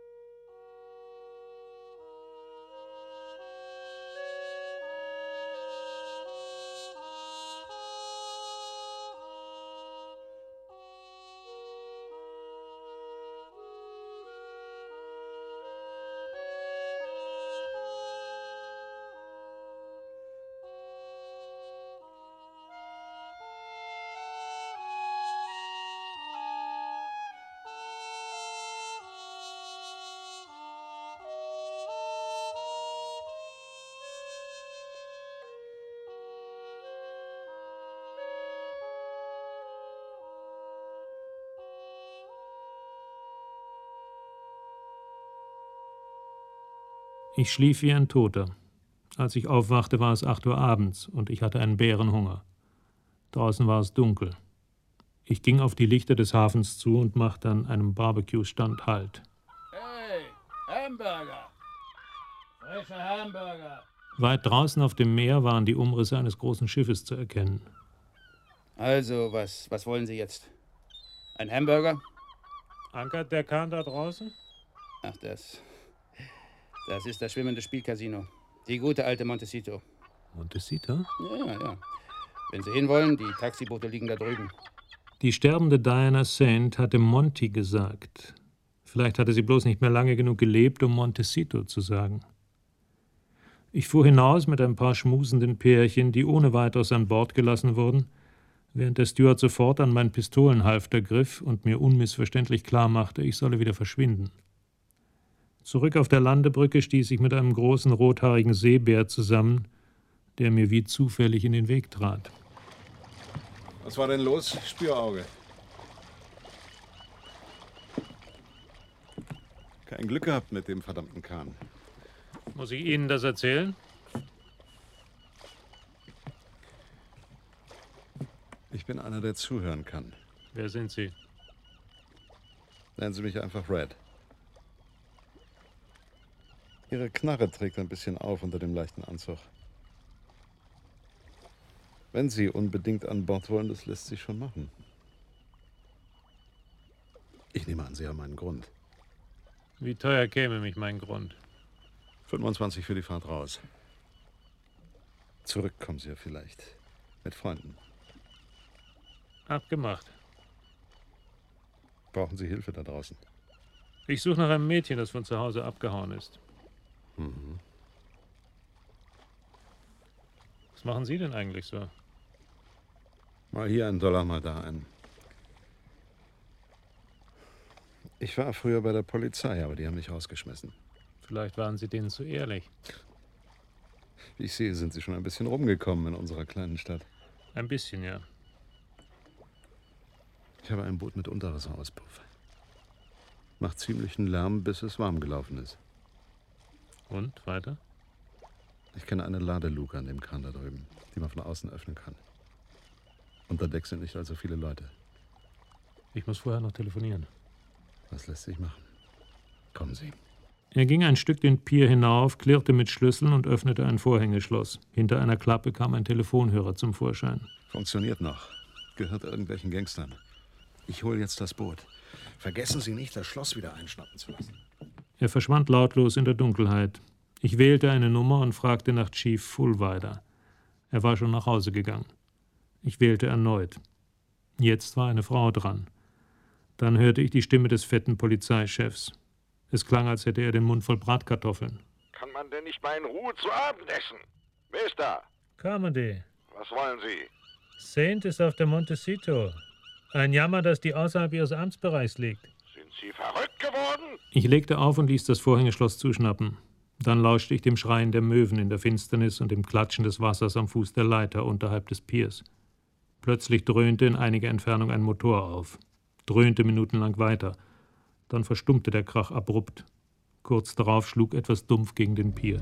C: Ich schlief wie ein Toter. Als ich aufwachte, war es acht Uhr abends und ich hatte einen Bärenhunger. Draußen war es dunkel. Ich ging auf die Lichter des Hafens zu und machte an einem Barbecue-Stand Halt.
A: Hey, Hamburger! Frische Hamburger!
C: Weit draußen auf dem Meer waren die Umrisse eines großen Schiffes zu erkennen.
K: Also, was, was wollen Sie jetzt? Ein Hamburger?
C: Ankert der Kahn da draußen?
K: Ach, das... Das ist das schwimmende Spielcasino. Die gute alte Montecito.
C: Montecito?
K: Ja, ja. Wenn Sie hinwollen, die Taxiboote liegen da drüben.
C: Die sterbende Diana Saint hatte Monty gesagt. Vielleicht hatte sie bloß nicht mehr lange genug gelebt, um Montecito zu sagen. Ich fuhr hinaus mit ein paar schmusenden Pärchen, die ohne weiteres an Bord gelassen wurden, während der Steward sofort an mein Pistolenhalfter griff und mir unmissverständlich klarmachte, ich solle wieder verschwinden. Zurück auf der Landebrücke stieß ich mit einem großen rothaarigen Seebär zusammen, der mir wie zufällig in den Weg trat.
J: Was war denn los, Spürauge? Kein Glück gehabt mit dem verdammten Kahn.
C: Muss ich Ihnen das erzählen?
J: Ich bin einer, der zuhören kann.
C: Wer sind Sie?
J: Nennen Sie mich einfach Red. Ihre Knarre trägt ein bisschen auf unter dem leichten Anzug. Wenn Sie unbedingt an Bord wollen, das lässt sich schon machen. Ich nehme an, Sie haben einen Grund.
C: Wie teuer käme mich mein Grund?
J: fünfundzwanzig für die Fahrt raus. Zurück kommen Sie ja vielleicht. Mit Freunden.
C: Abgemacht.
J: Brauchen Sie Hilfe da draußen?
C: Ich suche nach einem Mädchen, das von zu Hause abgehauen ist.
J: Mhm.
C: Was machen Sie denn eigentlich so?
J: Mal hier einen Dollar, mal da einen. Ich war früher bei der Polizei, aber die haben mich rausgeschmissen.
C: Vielleicht waren Sie denen zu ehrlich.
J: Wie ich sehe, sind Sie schon ein bisschen rumgekommen in unserer kleinen Stadt.
C: Ein bisschen, ja.
J: Ich habe ein Boot mit Unterwasserauspuff. Macht ziemlichen Lärm, bis es warm gelaufen ist.
C: Und, weiter?
J: Ich kenne eine Ladeluke an dem Kahn da drüben, die man von außen öffnen kann. Unter Deck sind nicht allzu viele Leute.
C: Ich muss vorher noch telefonieren.
J: Was lässt sich machen? Kommen Sie.
C: Er ging ein Stück den Pier hinauf, klirrte mit Schlüsseln und öffnete ein Vorhängeschloss. Hinter einer Klappe kam ein Telefonhörer zum Vorschein.
J: Funktioniert noch. Gehört irgendwelchen Gangstern. Ich hole jetzt das Boot. Vergessen Sie nicht, das Schloss wieder einschnappen zu lassen.
C: Er verschwand lautlos in der Dunkelheit. Ich wählte eine Nummer und fragte nach Chief Fullwider. Er war schon nach Hause gegangen. Ich wählte erneut. Jetzt war eine Frau dran. Dann hörte ich die Stimme des fetten Polizeichefs. Es klang, als hätte er den Mund voll Bratkartoffeln.
L: Kann man denn nicht mal in Ruhe zu Abend essen? Wer ist da?
C: Carmody.
L: Was wollen Sie?
C: Saint ist auf der Montecito. Ein Jammer, dass die außerhalb ihres Amtsbereichs liegt.
L: Sind Sie verrückt geworden?
C: Ich legte auf und ließ das Vorhängeschloss zuschnappen. Dann lauschte ich dem Schreien der Möwen in der Finsternis und dem Klatschen des Wassers am Fuß der Leiter unterhalb des Piers. Plötzlich dröhnte in einiger Entfernung ein Motor auf. Dröhnte minutenlang weiter. Dann verstummte der Krach abrupt. Kurz darauf schlug etwas dumpf gegen den Pier.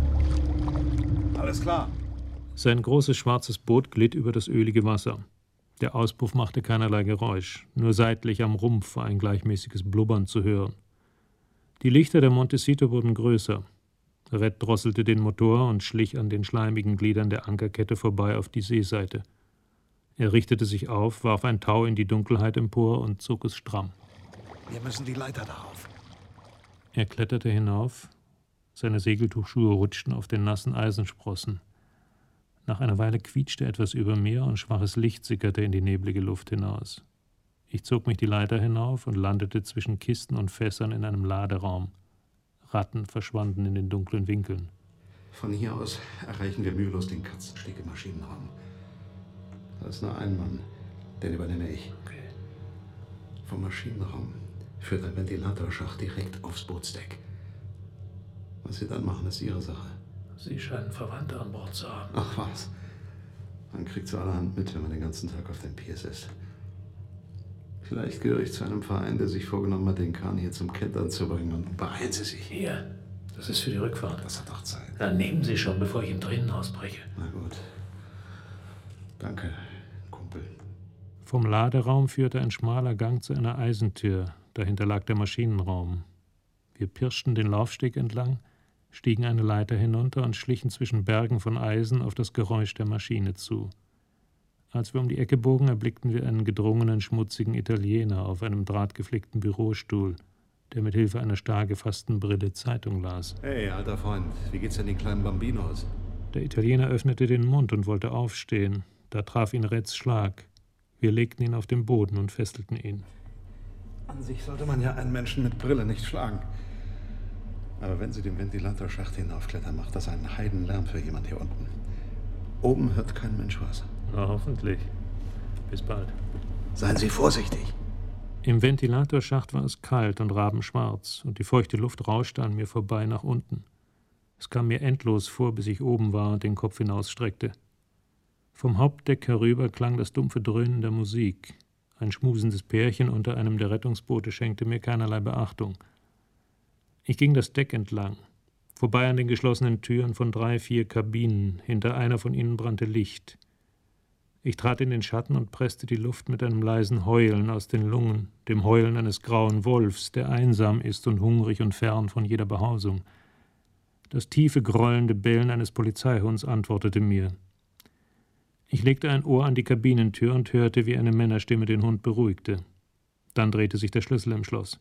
J: Alles klar.
C: Sein großes schwarzes Boot glitt über das ölige Wasser. Der Auspuff machte keinerlei Geräusch, nur seitlich am Rumpf war ein gleichmäßiges Blubbern zu hören. Die Lichter der Montecito wurden größer. Red drosselte den Motor und schlich an den schleimigen Gliedern der Ankerkette vorbei auf die Seeseite. Er richtete sich auf, warf ein Tau in die Dunkelheit empor und zog es stramm.
I: Wir müssen die Leiter darauf.
C: Er kletterte hinauf. Seine Segeltuchschuhe rutschten auf den nassen Eisensprossen. Nach einer Weile quietschte etwas über mir und schwaches Licht sickerte in die neblige Luft hinaus. Ich zog mich die Leiter hinauf und landete zwischen Kisten und Fässern in einem Laderaum. Ratten verschwanden in den dunklen Winkeln.
I: Von hier aus erreichen wir mühelos den Katzensteg im Maschinenraum. Da ist nur ein Mann, den übernehme ich.
C: Okay.
I: Vom Maschinenraum führt ein Ventilatorschacht direkt aufs Bootsdeck. Was Sie dann machen, ist Ihre Sache.
C: Sie scheinen Verwandte an Bord zu haben.
I: Ach was. Man kriegt so allerhand mit, wenn man den ganzen Tag auf den Piers ist. Vielleicht gehöre ich zu einem Verein, der sich vorgenommen hat, den Kahn hier zum Kentern zu bringen. Und beeilen Sie sich.
C: Hier, das ist für die Rückfahrt.
I: Das hat doch Zeit.
C: Dann nehmen Sie schon, bevor ich im Drinnen ausbreche.
I: Na gut. Danke, Kumpel.
C: Vom Laderaum führte ein schmaler Gang zu einer Eisentür. Dahinter lag der Maschinenraum. Wir pirschten den Laufsteg entlang, stiegen eine Leiter hinunter und schlichen zwischen Bergen von Eisen auf das Geräusch der Maschine zu. Als wir um die Ecke bogen, erblickten wir einen gedrungenen, schmutzigen Italiener auf einem drahtgeflickten Bürostuhl, der mit Hilfe einer starr gefassten Brille Zeitung las.
I: Hey, alter Freund, wie geht's denn den kleinen Bambinos?
C: Der Italiener öffnete den Mund und wollte aufstehen. Da traf ihn Reds Schlag. Wir legten ihn auf den Boden und fesselten ihn.
I: An sich sollte man ja einen Menschen mit Brille nicht schlagen. Aber wenn Sie den Ventilatorschacht hinaufklettern, macht das einen Heidenlärm für jemand hier unten. Oben hört kein Mensch was.
C: Na, hoffentlich. Bis bald.
I: Seien Sie vorsichtig.
C: Im Ventilatorschacht war es kalt und rabenschwarz und die feuchte Luft rauschte an mir vorbei nach unten. Es kam mir endlos vor, bis ich oben war und den Kopf hinausstreckte. Vom Hauptdeck herüber klang das dumpfe Dröhnen der Musik. Ein schmusendes Pärchen unter einem der Rettungsboote schenkte mir keinerlei Beachtung. Ich ging das Deck entlang, vorbei an den geschlossenen Türen von drei, vier Kabinen. Hinter einer von ihnen brannte Licht. Ich trat in den Schatten und presste die Luft mit einem leisen Heulen aus den Lungen, dem Heulen eines grauen Wolfs, der einsam ist und hungrig und fern von jeder Behausung. Das tiefe, grollende Bellen eines Polizeihunds antwortete mir. Ich legte ein Ohr an die Kabinentür und hörte, wie eine Männerstimme den Hund beruhigte. Dann drehte sich der Schlüssel im Schloss.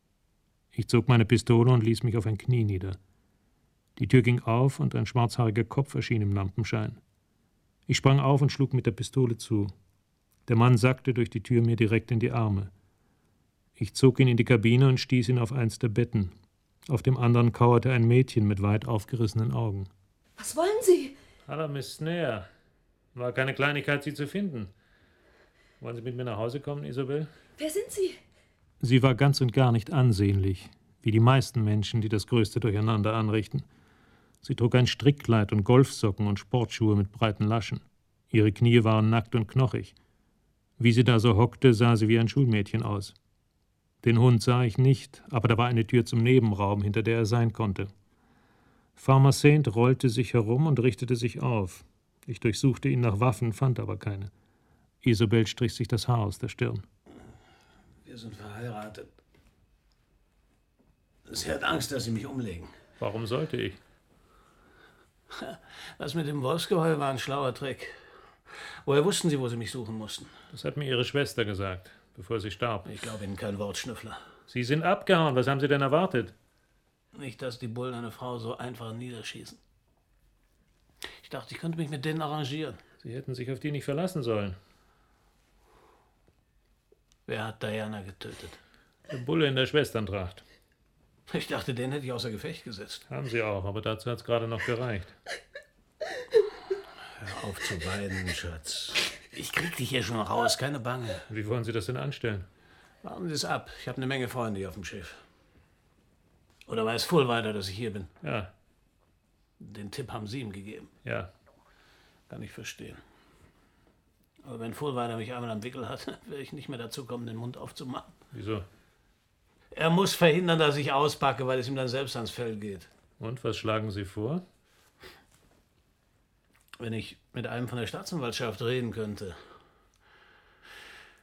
C: Ich zog meine Pistole und ließ mich auf ein Knie nieder. Die Tür ging auf und ein schwarzhaariger Kopf erschien im Lampenschein. Ich sprang auf und schlug mit der Pistole zu. Der Mann sackte durch die Tür mir direkt in die Arme. Ich zog ihn in die Kabine und stieß ihn auf eins der Betten. Auf dem anderen kauerte ein Mädchen mit weit aufgerissenen Augen.
M: Was wollen Sie?
C: Hallo, Miss Snare. War keine Kleinigkeit, Sie zu finden. Wollen Sie mit mir nach Hause kommen, Isabel?
M: Wer sind Sie?
C: Sie war ganz und gar nicht ansehnlich, wie die meisten Menschen, die das größte Durcheinander anrichten. Sie trug ein Strickkleid und Golfsocken und Sportschuhe mit breiten Laschen. Ihre Knie waren nackt und knochig. Wie sie da so hockte, sah sie wie ein Schulmädchen aus. Den Hund sah ich nicht, aber da war eine Tür zum Nebenraum, hinter der er sein konnte. Farmer Saint rollte sich herum und richtete sich auf. Ich durchsuchte ihn nach Waffen, fand aber keine. Isabel strich sich das Haar aus der Stirn.
A: Wir sind verheiratet. Sie hat Angst, dass Sie mich umlegen.
C: Warum sollte ich?
A: Das mit dem Wolfsgeheul war ein schlauer Trick. Woher wussten Sie, wo Sie mich suchen mussten?
C: Das hat mir Ihre Schwester gesagt, bevor sie starb.
A: Ich glaube Ihnen kein Wort, Schnüffler.
C: Sie sind abgehauen. Was haben Sie denn erwartet?
A: Nicht, dass die Bullen eine Frau so einfach niederschießen. Ich dachte, ich könnte mich mit denen arrangieren.
C: Sie hätten sich auf die nicht verlassen sollen.
A: Wer hat Diana getötet?
C: Der Bulle in der Schwesterntracht.
A: Ich dachte, den hätte ich außer Gefecht gesetzt.
C: Haben Sie auch, aber dazu hat es gerade noch gereicht.
A: Hör auf zu weinen, Schatz. Ich krieg dich hier schon raus, keine Bange.
C: Wie wollen Sie das denn anstellen?
A: Warten Sie es ab. Ich habe eine Menge Freunde hier auf dem Schiff. Oder weiß Fullwider, dass ich hier bin?
C: Ja.
A: Den Tipp haben Sie ihm gegeben.
C: Ja.
A: Kann ich verstehen. Aber wenn Fullwider mich einmal am Wickel hat, werde ich nicht mehr dazu kommen, den Mund aufzumachen.
C: Wieso?
A: Er muss verhindern, dass ich auspacke, weil es ihm dann selbst ans Fell geht.
C: Und, was schlagen Sie vor?
A: Wenn ich mit einem von der Staatsanwaltschaft reden könnte.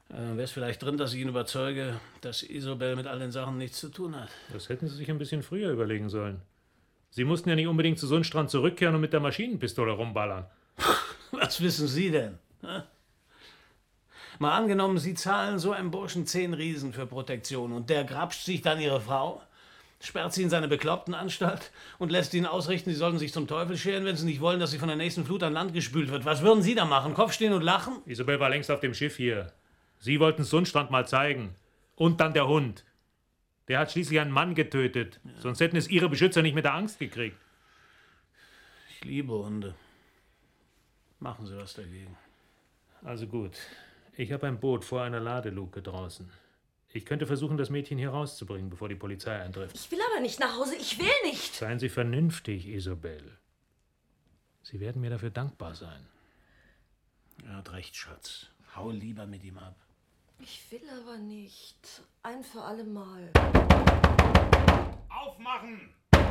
A: Äh, Wäre es vielleicht drin, dass ich ihn überzeuge, dass Isobel mit all den Sachen nichts zu tun hat?
C: Das hätten Sie sich ein bisschen früher überlegen sollen. Sie mussten ja nicht unbedingt zu Sundstrand zurückkehren und mit der Maschinenpistole rumballern.
A: Was wissen Sie denn? Hä? Mal angenommen, Sie zahlen so einem Burschen zehn Riesen für Protektion und der grapscht sich dann Ihre Frau, sperrt sie in seine bekloppten Anstalt und lässt ihnen ausrichten, sie sollten sich zum Teufel scheren, wenn sie nicht wollen, dass sie von der nächsten Flut an Land gespült wird. Was würden Sie da machen? Kopf stehen und lachen?
C: Isobel war längst auf dem Schiff hier. Sie wollten Sundstrand mal zeigen. Und dann der Hund. Der hat schließlich einen Mann getötet. Ja. Sonst hätten es Ihre Beschützer nicht mit der Angst gekriegt.
A: Ich liebe Hunde. Machen Sie was dagegen.
C: Also gut. Ich habe ein Boot vor einer Ladeluke draußen. Ich könnte versuchen, das Mädchen hier rauszubringen, bevor die Polizei eintrifft.
M: Ich will aber nicht nach Hause. Ich will nicht.
C: Seien Sie vernünftig, Isobel. Sie werden mir dafür dankbar sein.
A: Er hat recht, Schatz. Hau lieber mit ihm ab.
M: Ich will aber nicht. Ein für alle Mal.
L: Aufmachen!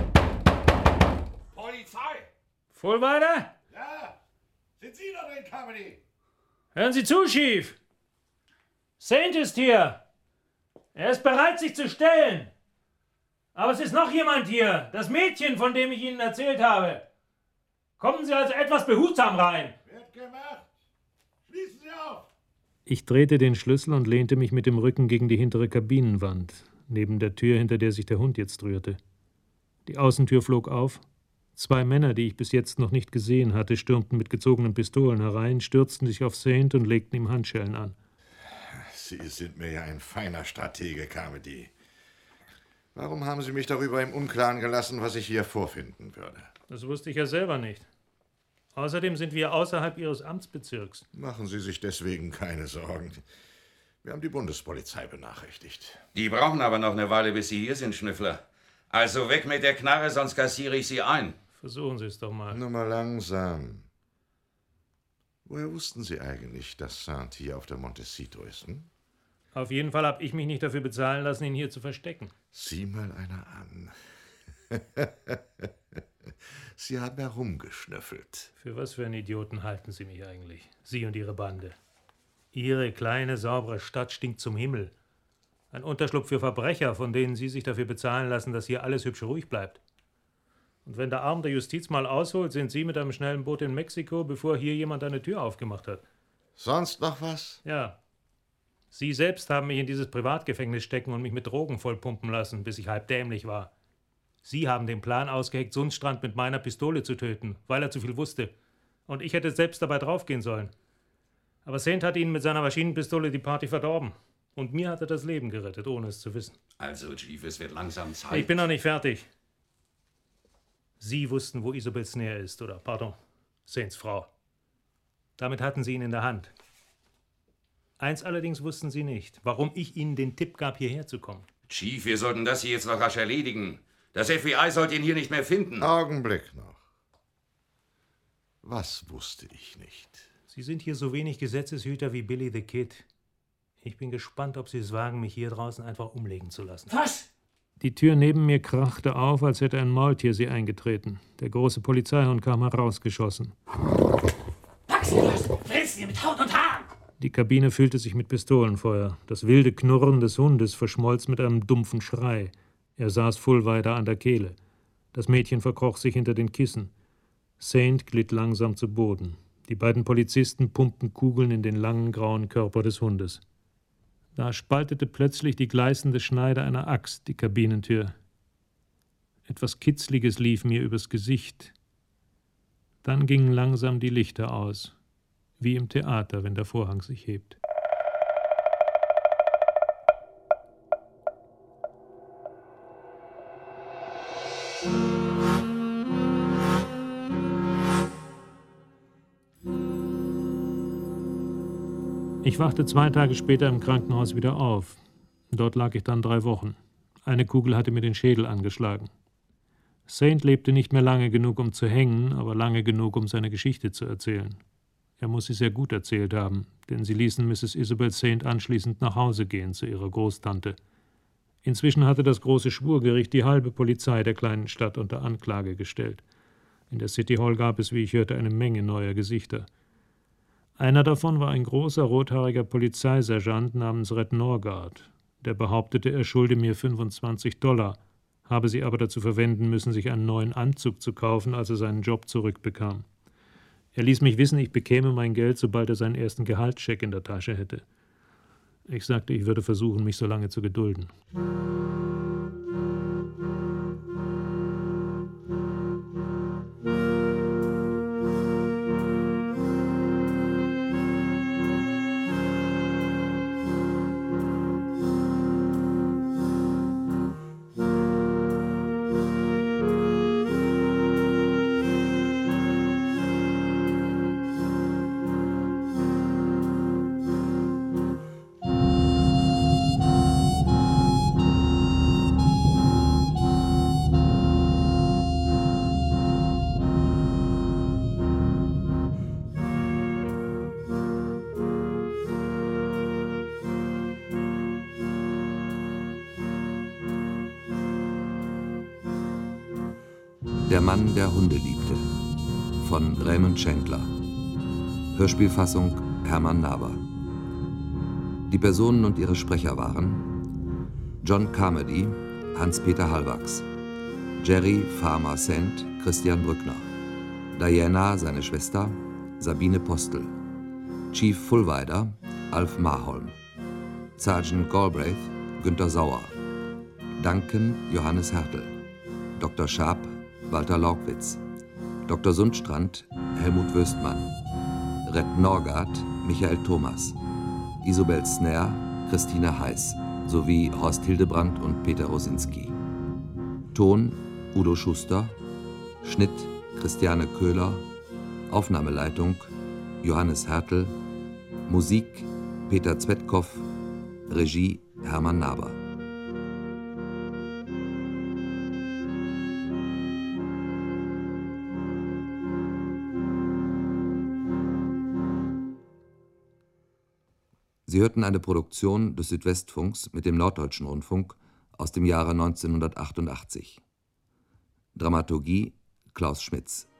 L: Polizei!
C: Vollweiter?
L: Ja! Sind Sie noch in Carmody?
C: Hören Sie zu, Chief! Saint ist hier! Er ist bereit, sich zu stellen! Aber es ist noch jemand hier! Das Mädchen, von dem ich Ihnen erzählt habe! Kommen Sie also etwas behutsam rein!
L: Wird gemacht! Schließen Sie auf!
C: Ich drehte den Schlüssel und lehnte mich mit dem Rücken gegen die hintere Kabinenwand, neben der Tür, hinter der sich der Hund jetzt rührte. Die Außentür flog auf. Zwei Männer, die ich bis jetzt noch nicht gesehen hatte, stürmten mit gezogenen Pistolen herein, stürzten sich auf Saint und legten ihm Handschellen an.
J: Sie sind mir ja ein feiner Stratege, Carmody. Warum haben Sie mich darüber im Unklaren gelassen, was ich hier vorfinden würde?
C: Das wusste ich ja selber nicht. Außerdem sind wir außerhalb Ihres Amtsbezirks.
J: Machen Sie sich deswegen keine Sorgen. Wir haben die Bundespolizei benachrichtigt.
N: Die brauchen aber noch eine Weile, bis Sie hier sind, Schnüffler. Also weg mit der Knarre, sonst kassiere ich Sie ein.
C: Versuchen Sie es doch mal.
J: Nur mal langsam. Woher wussten Sie eigentlich, dass Saint hier auf der Montecito ist? Hm?
C: Auf jeden Fall habe ich mich nicht dafür bezahlen lassen, ihn hier zu verstecken.
J: Sieh mal einer an. Sie haben herumgeschnüffelt.
C: Für was für einen Idioten halten Sie mich eigentlich? Sie und Ihre Bande. Ihre kleine, saubere Stadt stinkt zum Himmel. Ein Unterschlupf für Verbrecher, von denen Sie sich dafür bezahlen lassen, dass hier alles hübsch ruhig bleibt. Und wenn der Arm der Justiz mal ausholt, sind Sie mit einem schnellen Boot in Mexiko, bevor hier jemand eine Tür aufgemacht hat.
J: Sonst noch was?
C: Ja. Sie selbst haben mich in dieses Privatgefängnis stecken und mich mit Drogen vollpumpen lassen, bis ich halb dämlich war. Sie haben den Plan ausgeheckt, Sundstrand mit meiner Pistole zu töten, weil er zu viel wusste. Und ich hätte selbst dabei draufgehen sollen. Aber Saint hat Ihnen mit seiner Maschinenpistole die Party verdorben. Und mir hat er das Leben gerettet, ohne es zu wissen.
N: Also, Chief, es wird langsam Zeit.
C: Ich bin noch nicht fertig. Sie wussten, wo Isobel Snare ist, oder, pardon, Saints Frau. Damit hatten Sie ihn in der Hand. Eins allerdings wussten Sie nicht, warum ich Ihnen den Tipp gab, hierher zu kommen.
N: Chief, wir sollten das hier jetzt noch rasch erledigen. Das F B I sollte ihn hier nicht mehr finden.
J: Augenblick noch. Was wusste ich nicht?
C: Sie sind hier so wenig Gesetzeshüter wie Billy the Kid. Ich bin gespannt, ob Sie es wagen, mich hier draußen einfach umlegen zu lassen.
A: Was?
C: Die Tür neben mir krachte auf, als hätte ein Maultier sie eingetreten. Der große Polizeihund kam herausgeschossen.
A: Pack Sie los! Fressen Sie mit Haut und Haaren!
C: Die Kabine füllte sich mit Pistolenfeuer. Das wilde Knurren des Hundes verschmolz mit einem dumpfen Schrei. Er saß Fullweider an der Kehle. Das Mädchen verkroch sich hinter den Kissen. Saint glitt langsam zu Boden. Die beiden Polizisten pumpten Kugeln in den langen grauen Körper des Hundes. Da spaltete plötzlich die gleißende Schneide einer Axt die Kabinentür. Etwas Kitzliges lief mir übers Gesicht. Dann gingen langsam die Lichter aus, wie im Theater, wenn der Vorhang sich hebt. Ich wachte zwei Tage später im Krankenhaus wieder auf. Dort lag ich dann drei Wochen. Eine Kugel hatte mir den Schädel angeschlagen. Saint lebte nicht mehr lange genug, um zu hängen, aber lange genug, um seine Geschichte zu erzählen. Er muss sie sehr gut erzählt haben, denn sie ließen Misses Isobel Saint anschließend nach Hause gehen zu ihrer Großtante. Inzwischen hatte das große Schwurgericht die halbe Polizei der kleinen Stadt unter Anklage gestellt. In der City Hall gab es, wie ich hörte, eine Menge neuer Gesichter. Einer davon war ein großer rothaariger Polizeisergeant namens Red Norgard. Der behauptete, er schulde mir fünfundzwanzig Dollar, habe sie aber dazu verwenden müssen, sich einen neuen Anzug zu kaufen, als er seinen Job zurückbekam. Er ließ mich wissen, ich bekäme mein Geld, sobald er seinen ersten Gehaltscheck in der Tasche hätte. Ich sagte, ich würde versuchen, mich so lange zu gedulden.
D: Der Mann, der Hunde liebte, von Raymond Chandler. Hörspielfassung Hermann Naber. Die Personen und ihre Sprecher waren John Carmody, Hans-Peter Hallwachs, Jerry Farmer Sand, Christian Brückner, Diana, seine Schwester, Sabine Postel, Chief Fullwider, Alf Marholm, Sergeant Galbraith, Günter Sauer, Duncan, Johannes Hertel, Doktor Schaap, Walter Laugwitz, Doktor Sundstrand, Helmut Wöstmann, Red Norgard, Michael Thomas, Isobel Snare, Christine Heiß sowie Horst Hildebrandt und Peter Rosinski. Ton Udo Schuster, Schnitt Christiane Köhler, Aufnahmeleitung Johannes Hertel, Musik Peter Zwetkow, Regie Hermann Naber. Sie hörten eine Produktion des Südwestfunks mit dem Norddeutschen Rundfunk aus dem Jahre neunzehnhundertachtundachtzig. Dramaturgie Klaus Schmitz.